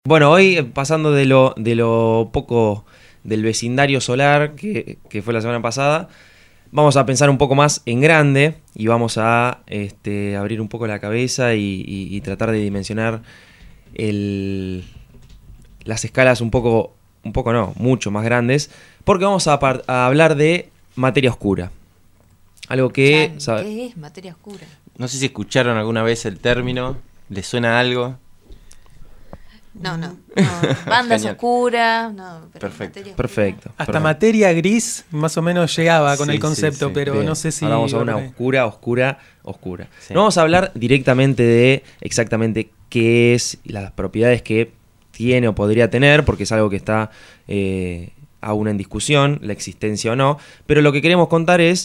Bueno, hoy pasando de lo poco del vecindario solar que fue la semana pasada, vamos a pensar un poco más en grande y vamos a abrir un poco la cabeza y tratar de dimensionar las escalas mucho más grandes, porque vamos a hablar de materia oscura. Algo que... ¿Qué es materia oscura? No sé si escucharon alguna vez el término, ¿les suena algo? No. Bandas Genial. oscuras, no. Pero Perfecto. materia oscura. Perfecto. Hasta perfecto. materia gris más o menos llegaba con Sí, el concepto, sí. pero Bien. no sé si... Ahora vamos a una bueno, oscura. Sí. No vamos a hablar directamente de exactamente qué es y las propiedades que tiene o podría tener, porque es algo que está aún en discusión, la existencia o no, pero lo que queremos contar es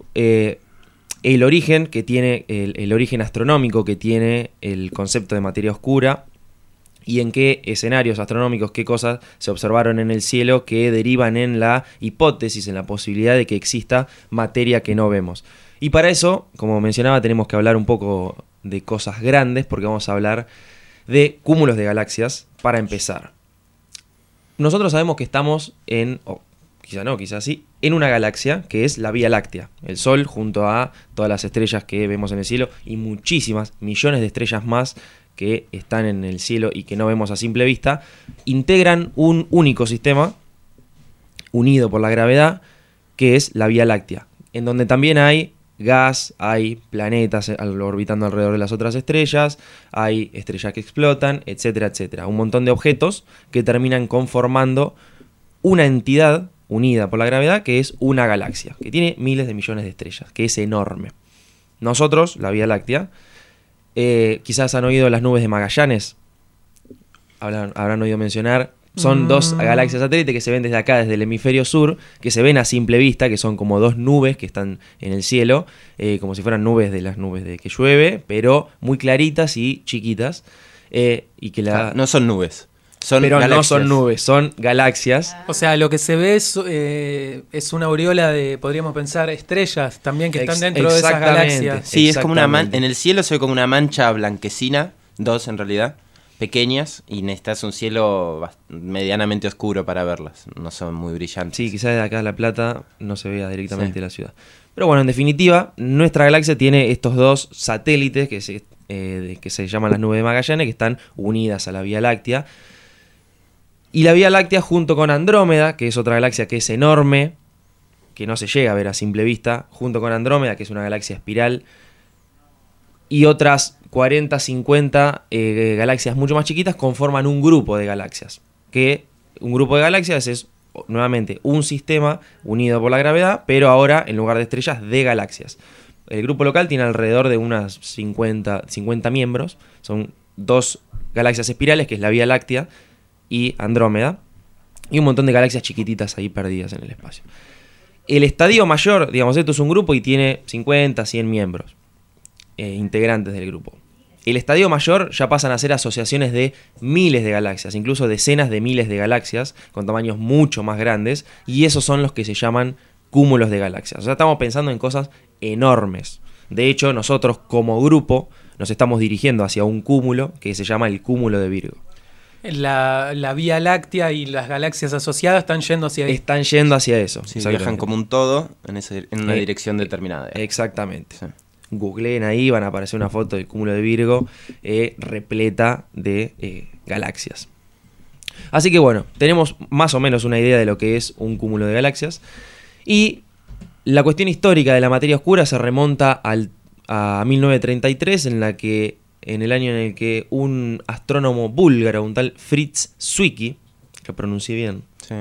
el origen que tiene, el origen astronómico que tiene el concepto de materia oscura, y en qué escenarios astronómicos, qué cosas se observaron en el cielo que derivan en la hipótesis, en la posibilidad de que exista materia que no vemos. Y para eso, como mencionaba, tenemos que hablar un poco de cosas grandes, porque vamos a hablar de cúmulos de galaxias para empezar. Nosotros sabemos que estamos quizás sí, en una galaxia que es la Vía Láctea. El Sol, junto a todas las estrellas que vemos en el cielo y muchísimas, millones de estrellas más que están en el cielo y que no vemos a simple vista, integran un único sistema unido por la gravedad, que es la Vía Láctea, en donde también hay gas, hay planetas orbitando alrededor de las otras estrellas, hay estrellas que explotan, etcétera, etcétera. Un montón de objetos que terminan conformando una entidad unida por la gravedad, que es una galaxia, que tiene miles de millones de estrellas, que es enorme. Nosotros, la Vía Láctea, quizás han oído las nubes de Magallanes, habrán oído mencionar, son dos galaxias satélites que se ven desde acá, desde el hemisferio sur, que se ven a simple vista, que son como dos nubes que están en el cielo, como si fueran nubes de las nubes de que llueve, pero muy claritas y chiquitas, y que No son nubes, son pero galaxias. no son nubes, son galaxias. O sea, lo que se ve es una aureola de, podríamos pensar, estrellas también que están dentro de esas exactamente. galaxias. Sí, es como una Exactamente. en el cielo se ve como una mancha blanquecina, dos en realidad, pequeñas, y necesitas un cielo medianamente oscuro para verlas, no son muy brillantes. Sí, quizás de acá a La Plata no se vea directamente Sí. la ciudad. Pero bueno, en definitiva, nuestra galaxia tiene estos dos satélites que se llaman las nubes de Magallanes, que están unidas a la Vía Láctea. Y la Vía Láctea, junto con Andrómeda, que es otra galaxia que es enorme, que no se llega a ver a simple vista, junto con Andrómeda, que es una galaxia espiral, y otras 40, 50 galaxias mucho más chiquitas, conforman un grupo de galaxias. Que un grupo de galaxias es, nuevamente, un sistema unido por la gravedad, pero ahora, en lugar de estrellas, de galaxias. El grupo local tiene alrededor de unas 50 miembros. Son dos galaxias espirales, que es la Vía Láctea y Andrómeda, y un montón de galaxias chiquititas ahí perdidas en el espacio. El estadio mayor, digamos, esto es un grupo y tiene 50, 100 miembros integrantes del grupo. El estadio mayor ya pasan a ser asociaciones de miles de galaxias, incluso decenas de miles de galaxias con tamaños mucho más grandes, y esos son los que se llaman cúmulos de galaxias. O sea, estamos pensando en cosas enormes. De hecho, nosotros como grupo nos estamos dirigiendo hacia un cúmulo que se llama el cúmulo de Virgo. La Vía Láctea y las galaxias asociadas están yendo hacia ahí. Están yendo hacia eso. Sí, exactamente. viajan como un todo en una Eh, dirección determinada. Exactamente. Sí. Googleen ahí, van a aparecer una foto del cúmulo de Virgo repleta de galaxias. Así que bueno, tenemos más o menos una idea de lo que es un cúmulo de galaxias. Y la cuestión histórica de la materia oscura se remonta a 1933, en el año en el que un astrónomo búlgaro, un tal Fritz Zwicky, que pronuncié bien, Sí.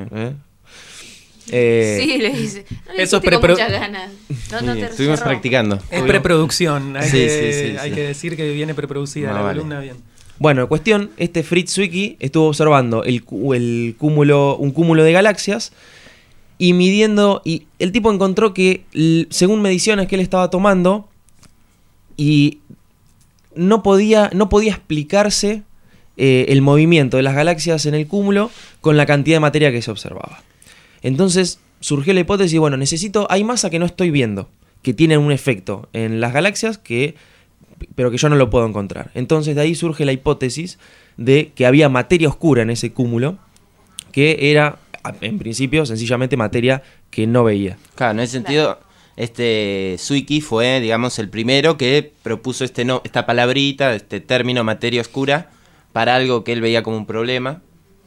Sí, le dice. No le Eso es hiciste con prepro- muchas ganas. No te Estuvimos cerró. practicando. Es preproducción, hay, Sí, que, sí, hay sí. que decir que viene preproducida No, la vale. columna bien. Bueno, cuestión, este Fritz Zwicky estuvo observando un cúmulo de galaxias y midiendo, y el tipo encontró que según mediciones que él estaba tomando, y no podía explicarse el movimiento de las galaxias en el cúmulo con la cantidad de materia que se observaba. Entonces surgió la hipótesis, bueno, hay masa que no estoy viendo, que tienen un efecto en las galaxias pero que yo no lo puedo encontrar. Entonces de ahí surge la hipótesis de que había materia oscura en ese cúmulo, que era, en principio, sencillamente materia que no veía. Claro, en ese sentido, Zwicky fue, digamos, el primero que propuso esta palabrita, este término materia oscura, para algo que él veía como un problema.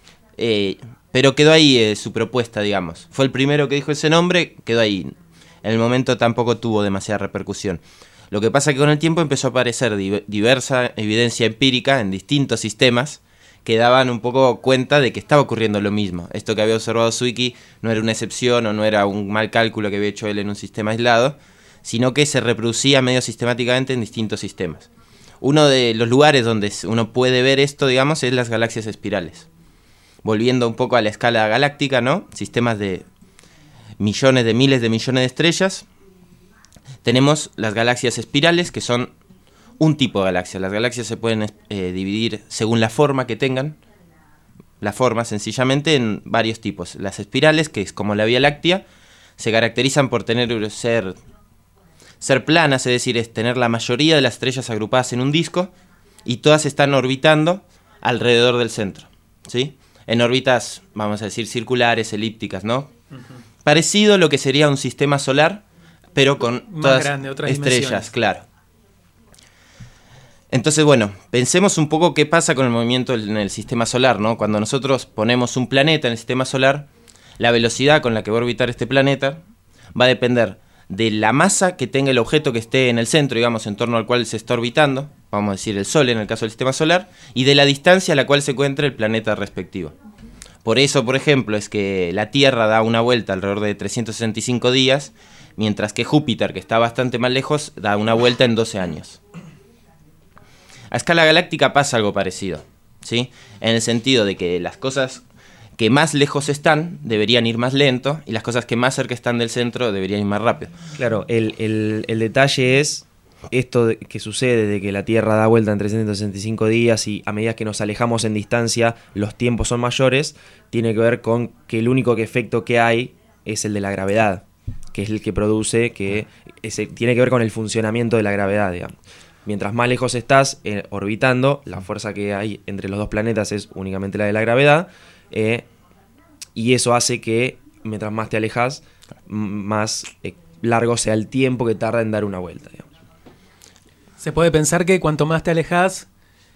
Pero quedó ahí su propuesta, digamos. Fue el primero que dijo ese nombre, quedó ahí. En el momento tampoco tuvo demasiada repercusión. Lo que pasa es que con el tiempo empezó a aparecer diversa evidencia empírica en distintos sistemas que daban un poco cuenta de que estaba ocurriendo lo mismo. Esto que había observado Zwicky no era una excepción o no era un mal cálculo que había hecho él en un sistema aislado, sino que se reproducía medio sistemáticamente en distintos sistemas. Uno de los lugares donde uno puede ver esto, digamos, es las galaxias espirales. Volviendo un poco a la escala galáctica, ¿no? Sistemas de millones de miles de millones de estrellas. Tenemos las galaxias espirales, que son un tipo de galaxia. Las galaxias se pueden dividir según la forma que tengan. La forma, sencillamente, en varios tipos. Las espirales, que es como la Vía Láctea, se caracterizan por ser planas, es decir, es tener la mayoría de las estrellas agrupadas en un disco y todas están orbitando alrededor del centro, ¿sí? En órbitas, vamos a decir, circulares, elípticas, ¿no? Parecido a lo que sería un sistema solar, pero con más todas grande, otras estrellas, dimensiones. claro. Entonces, bueno, pensemos un poco qué pasa con el movimiento en el sistema solar, ¿no? Cuando nosotros ponemos un planeta en el sistema solar, la velocidad con la que va a orbitar este planeta va a depender de la masa que tenga el objeto que esté en el centro, digamos, en torno al cual se está orbitando, vamos a decir el Sol en el caso del sistema solar, y de la distancia a la cual se encuentra el planeta respectivo. Por eso, por ejemplo, es que la Tierra da una vuelta alrededor de 365 días, mientras que Júpiter, que está bastante más lejos, da una vuelta en 12 años. A escala galáctica pasa algo parecido, ¿sí? En el sentido de que las cosas que más lejos están deberían ir más lento y las cosas que más cerca están del centro deberían ir más rápido. Claro, el detalle es esto que sucede de que la Tierra da vuelta en 365 días y a medida que nos alejamos en distancia los tiempos son mayores, tiene que ver con que el único efecto que hay es el de la gravedad, que es el que produce, tiene que ver con el funcionamiento de la gravedad, digamos. Mientras más lejos estás orbitando, la fuerza que hay entre los dos planetas es únicamente la de la gravedad, y eso hace que mientras más te alejas, más largo sea el tiempo que tarda en dar una vuelta, digamos. Se puede pensar que cuanto más te alejas,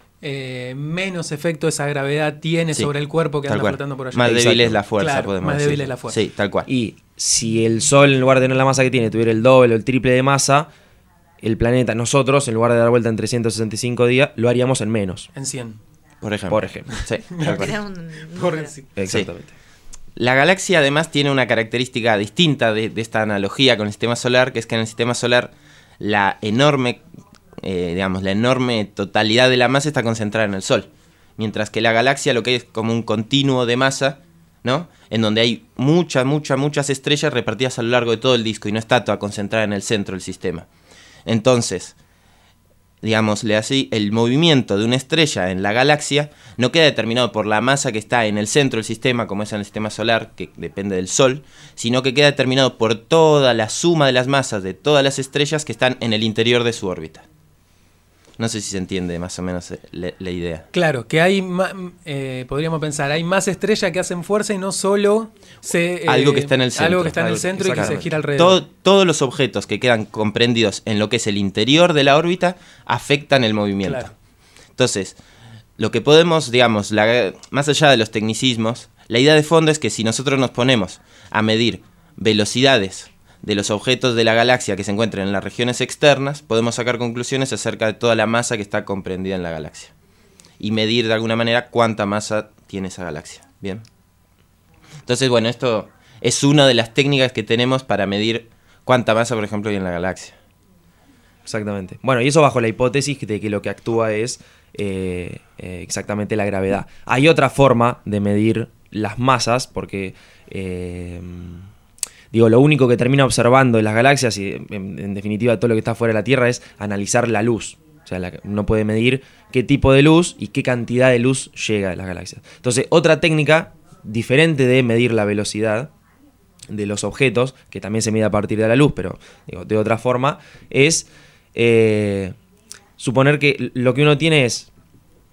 menos efecto esa gravedad tiene sobre el cuerpo que anda flotando por allá. Más débil es la fuerza, claro, podemos más decir. débil es la fuerza. Sí, tal cual. Y si el Sol, en lugar de tener la masa que tiene, tuviera el doble o el triple de masa, el planeta, nosotros, en lugar de dar vuelta en 365 días, lo haríamos en menos. En 100. Por ejemplo. Sí, Era un número. exactamente. Sí. La galaxia además tiene una característica distinta de esta analogía con el sistema solar, que es que en el sistema solar la enorme totalidad de la masa está concentrada en el Sol, mientras que la galaxia lo que es como un continuo de masa, ¿no? En donde hay muchas estrellas repartidas a lo largo de todo el disco y no está toda concentrada en el centro del sistema. Entonces, digámosle así, el movimiento de una estrella en la galaxia no queda determinado por la masa que está en el centro del sistema, como es en el sistema solar, que depende del Sol, sino que queda determinado por toda la suma de las masas de todas las estrellas que están en el interior de su órbita. No sé si se entiende más o menos la idea. Claro, que hay podríamos pensar, hay más estrellas que hacen fuerza y no solo algo que está en el centro. Algo que está en el centro y que se gira alrededor. Todos los objetos que quedan comprendidos en lo que es el interior de la órbita afectan el movimiento. Claro. Entonces, lo que podemos, digamos, más allá de los tecnicismos, la idea de fondo es que si nosotros nos ponemos a medir velocidades de los objetos de la galaxia que se encuentran en las regiones externas, podemos sacar conclusiones acerca de toda la masa que está comprendida en la galaxia y medir de alguna manera cuánta masa tiene esa galaxia. ¿Bien? Entonces, bueno, esto es una de las técnicas que tenemos para medir cuánta masa, por ejemplo, hay en la galaxia. Exactamente. Bueno, y eso bajo la hipótesis de que lo que actúa es exactamente la gravedad. Hay otra forma de medir las masas, porque lo único que termina observando en las galaxias y en definitiva todo lo que está fuera de la Tierra es analizar la luz. O sea, uno puede medir qué tipo de luz y qué cantidad de luz llega a las galaxias. Entonces, otra técnica diferente de medir la velocidad de los objetos, que también se mide a partir de la luz, pero de otra forma, es suponer que lo que uno tiene es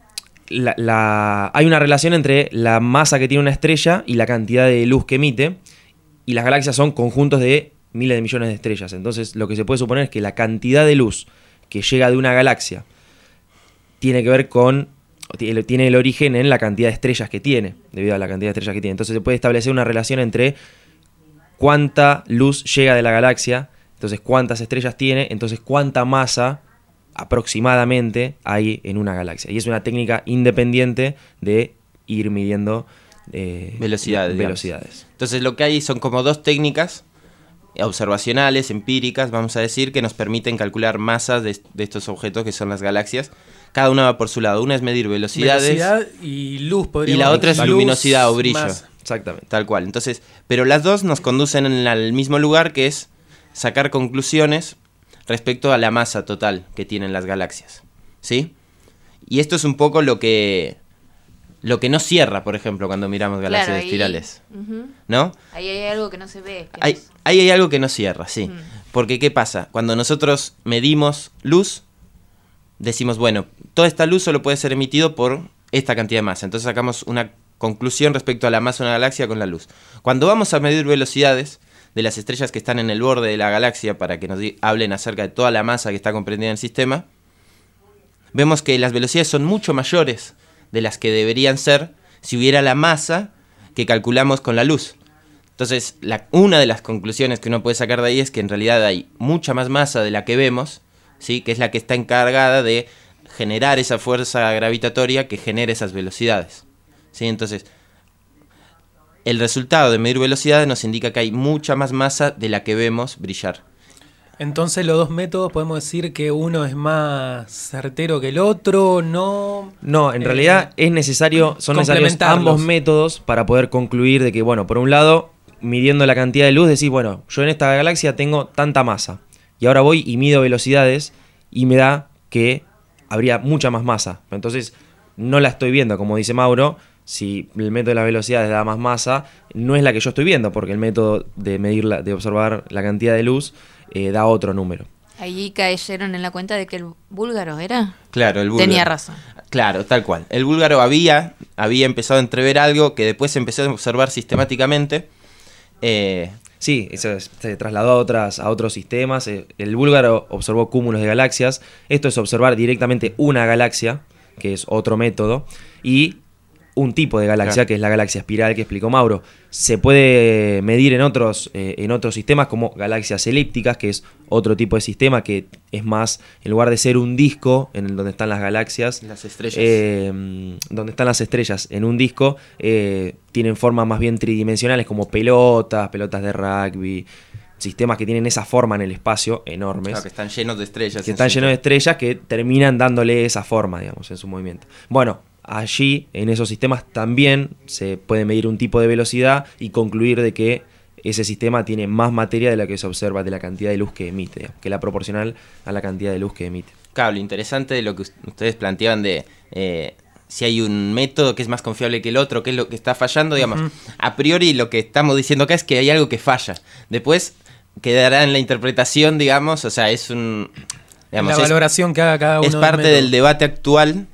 hay una relación entre la masa que tiene una estrella y la cantidad de luz que emite, y las galaxias son conjuntos de miles de millones de estrellas. Entonces lo que se puede suponer es que la cantidad de luz que llega de una galaxia tiene que ver con, tiene el origen en la cantidad de estrellas que tiene, debido a la cantidad de estrellas que tiene. Entonces se puede establecer una relación entre cuánta luz llega de la galaxia, entonces cuántas estrellas tiene, entonces cuánta masa aproximadamente hay en una galaxia. Y es una técnica independiente de ir midiendo velocidades. Entonces lo que hay son como dos técnicas observacionales, empíricas, vamos a decir, que nos permiten calcular masas de estos objetos que son las galaxias. Cada una va por su lado. Una es medir velocidades. Velocidad y luz, podríamos decir. Y la otra es luminosidad o brillo. Masa. Exactamente. Tal cual. Entonces, pero las dos nos conducen al mismo lugar, que es sacar conclusiones respecto a la masa total que tienen las galaxias. ¿Sí? Y esto es un poco lo que no cierra, por ejemplo, cuando miramos galaxias espirales. ¿No? Ahí hay algo que no se ve. Ahí hay algo que no cierra, sí. Porque, ¿qué pasa? Cuando nosotros medimos luz, decimos, bueno, toda esta luz solo puede ser emitido por esta cantidad de masa. Entonces sacamos una conclusión respecto a la masa de una galaxia con la luz. Cuando vamos a medir velocidades de las estrellas que están en el borde de la galaxia, para que nos hablen acerca de toda la masa que está comprendida en el sistema, vemos que las velocidades son mucho mayores de las que deberían ser si hubiera la masa que calculamos con la luz. Entonces, una de las conclusiones que uno puede sacar de ahí es que en realidad hay mucha más masa de la que vemos, ¿sí? Que es la que está encargada de generar esa fuerza gravitatoria que genera esas velocidades, ¿sí? Entonces, el resultado de medir velocidades nos indica que hay mucha más masa de la que vemos brillar. Entonces los dos métodos podemos decir que uno es más certero que el otro, ¿no? No, en realidad son necesarios ambos métodos para poder concluir de que, bueno, por un lado, midiendo la cantidad de luz, decís, bueno, yo en esta galaxia tengo tanta masa, y ahora voy y mido velocidades, y me da que habría mucha más masa. Entonces, no la estoy viendo, como dice Mauro. Si el método de las velocidades da más masa, no es la que yo estoy viendo, porque el método de observar la cantidad de luz da otro número. Ahí cayeron en la cuenta de que el búlgaro era. Claro, el búlgaro. Tenía razón. Claro, tal cual. El búlgaro había empezado a entrever algo que después se empezó a observar sistemáticamente. Sí, se trasladó a otros sistemas. El búlgaro observó cúmulos de galaxias. Esto es observar directamente una galaxia, que es otro método, y un tipo de galaxia, claro, que es la galaxia espiral que explicó Mauro. Se puede medir en otros sistemas como galaxias elípticas, que es otro tipo de sistema que es más, en lugar de ser un disco en donde están las galaxias, las estrellas, donde están las estrellas en un disco, tienen formas más bien tridimensionales como pelotas de rugby, sistemas que tienen esa forma en el espacio, enormes. Claro, que están llenos de estrellas. Que están llenos de estrellas que terminan dándole esa forma, digamos, en su movimiento. Bueno, allí, en esos sistemas, también se puede medir un tipo de velocidad y concluir de que ese sistema tiene más materia de la que se observa, de la cantidad de luz que emite, digamos, que la proporcional a la cantidad de luz que emite. Claro, lo interesante de lo que ustedes planteaban de si hay un método que es más confiable que el otro, qué es lo que está fallando, digamos. A priori lo que estamos diciendo acá es que hay algo que falla. Después quedará en la interpretación, digamos, o sea, es un... Digamos, la valoración que haga cada uno. Es parte del debate actual.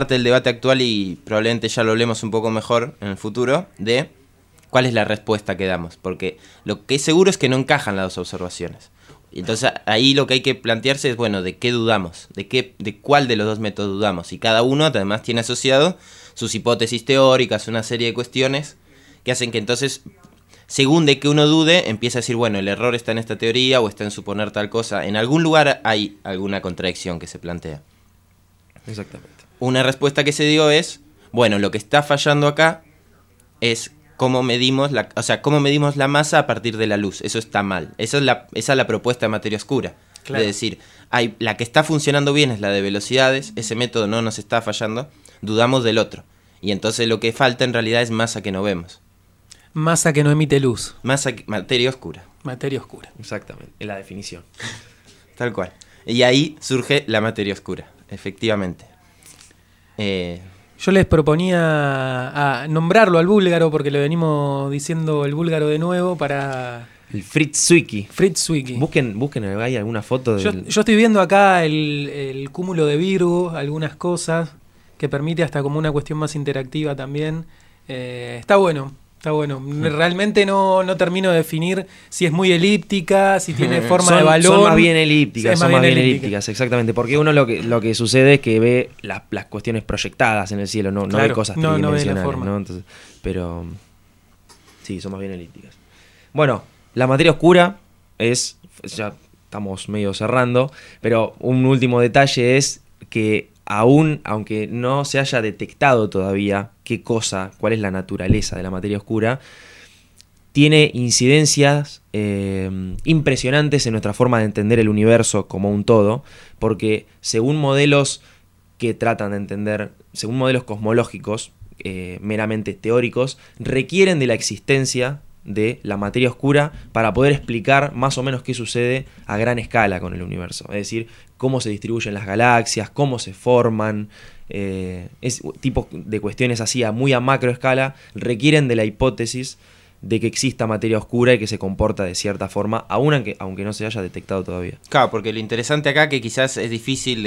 Y probablemente ya lo hablemos un poco mejor en el futuro, de cuál es la respuesta que damos, porque lo que es seguro es que no encajan las dos observaciones. Entonces ahí lo que hay que plantearse es, bueno, ¿de qué dudamos? ¿De cuál de los dos métodos dudamos? Y cada uno además tiene asociado sus hipótesis teóricas, una serie de cuestiones que hacen que entonces, según de que uno dude, empieza a decir, bueno, el error está en esta teoría o está en suponer tal cosa. En algún lugar hay alguna contradicción que se plantea. Exactamente. Una respuesta que se dio es, bueno, lo que está fallando acá es cómo medimos la masa a partir de la luz. Eso está mal. Esa es la propuesta de materia oscura. Claro. Es decir, la que está funcionando bien es la de velocidades, ese método no nos está fallando, dudamos del otro. Y entonces lo que falta en realidad es masa que no vemos. Masa que no emite luz. Materia oscura. Materia oscura. Exactamente, es la definición. Tal cual. Y ahí surge la materia oscura, efectivamente. Yo les proponía nombrarlo al búlgaro, porque le venimos diciendo el búlgaro de nuevo para... El Fritz Zwicky. Busquen hay alguna foto yo estoy viendo acá el cúmulo de Virgo, algunas cosas. que permite hasta como una cuestión más interactiva también. Está bueno. Está bueno. Realmente no termino de definir si es muy elíptica, si tiene forma de balón. Son más bien elípticas, Sí, son más bien elípticas, exactamente. Porque uno lo que sucede es que ve las cuestiones proyectadas en el cielo, no Claro, ve cosas no ve la tridimensionales, forma. ¿no? Entonces, pero sí, son más bien elípticas. Bueno, la materia oscura ya estamos medio cerrando, pero un último detalle es que aunque no se haya detectado todavía cuál es la naturaleza de la materia oscura, tiene incidencias impresionantes en nuestra forma de entender el universo como un todo, porque según modelos que tratan de entender, según modelos cosmológicos, meramente teóricos, requieren de la existencia de la materia oscura para poder explicar más o menos qué sucede a gran escala con el universo. Es decir, cómo se distribuyen las galaxias, cómo se forman, tipo de cuestiones así muy a macro escala requieren de la hipótesis de que exista materia oscura y que se comporta de cierta forma, aunque no se haya detectado todavía. Claro, porque lo interesante acá que quizás es difícil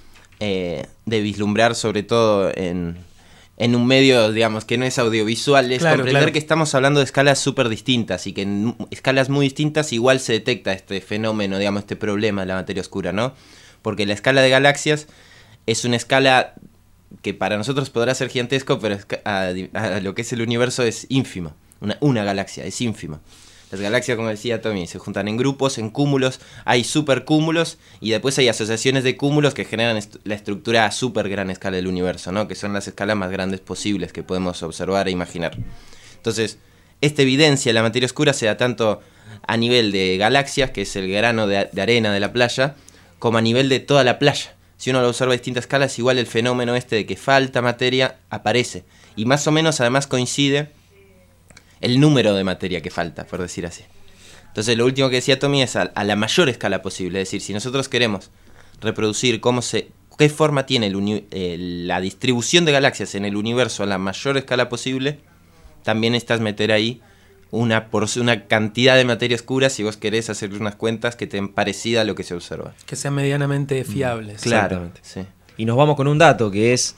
de vislumbrar, sobre todo en un medio, digamos, que no es audiovisual, es comprender que estamos hablando de escalas súper distintas y que en escalas muy distintas igual se detecta este fenómeno, digamos, este problema de la materia oscura, ¿no? Porque la escala de galaxias es una escala que para nosotros podrá ser gigantesco, pero a lo que es el universo es ínfima. Una galaxia es ínfima. Las galaxias, como decía Tommy, se juntan en grupos, en cúmulos, hay supercúmulos y después hay asociaciones de cúmulos que generan la estructura a súper gran escala del universo, ¿no? Que son las escalas más grandes posibles que podemos observar e imaginar. Entonces, esta evidencia de la materia oscura se da tanto a nivel de galaxias, que es el grano de arena de la playa, como a nivel de toda la playa. Si uno lo observa a distintas escalas, igual el fenómeno de que falta materia aparece. Y más o menos además coincide el número de materia que falta, por decir así. Entonces lo último que decía Tommy es a la mayor escala posible. Es decir, si nosotros queremos reproducir qué forma tiene la distribución de galaxias en el universo a la mayor escala posible, también necesitas meter ahí una cantidad de materia oscura, si vos querés hacer unas cuentas que estén parecida a lo que se observa. Que sean medianamente fiables. Claro, sí. Y nos vamos con un dato que es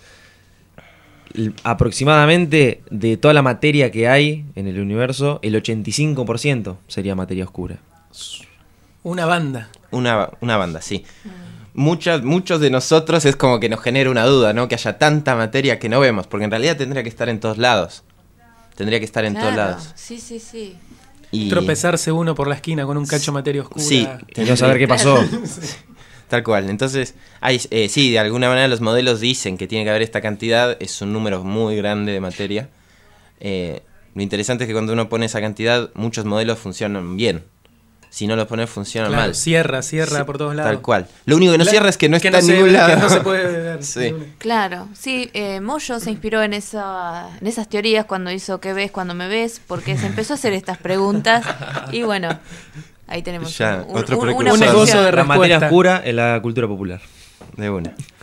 aproximadamente de toda la materia que hay en el universo, el 85% sería materia oscura. Una banda. Una banda, sí. Muchos de nosotros es como que nos genera una duda, ¿no? Que haya tanta materia que no vemos, porque en realidad tendría que estar en todos lados. Tendría que estar en todos lados. Sí. Y tropezarse uno por la esquina con un cacho de materia oscura. Sí. Y no saber qué pasó. Tal cual. Entonces, sí, de alguna manera los modelos dicen que tiene que haber esta cantidad, es un número muy grande de materia. Lo interesante es que cuando uno pone esa cantidad, muchos modelos funcionan bien. Si no los pones, funcionan mal. Cierra Sí, por todos lados. Tal cual. Lo único que no cierra es que no está en ningún lado. Que no se puede ver. Sí. Claro, sí, Moyo se inspiró en esas teorías cuando hizo ¿Qué ves cuando me ves? Porque se empezó a hacer estas preguntas y bueno, ahí tenemos Ya, otro una precursor. Un negocio de solución. La materia respuesta. oscura en la cultura popular. De una.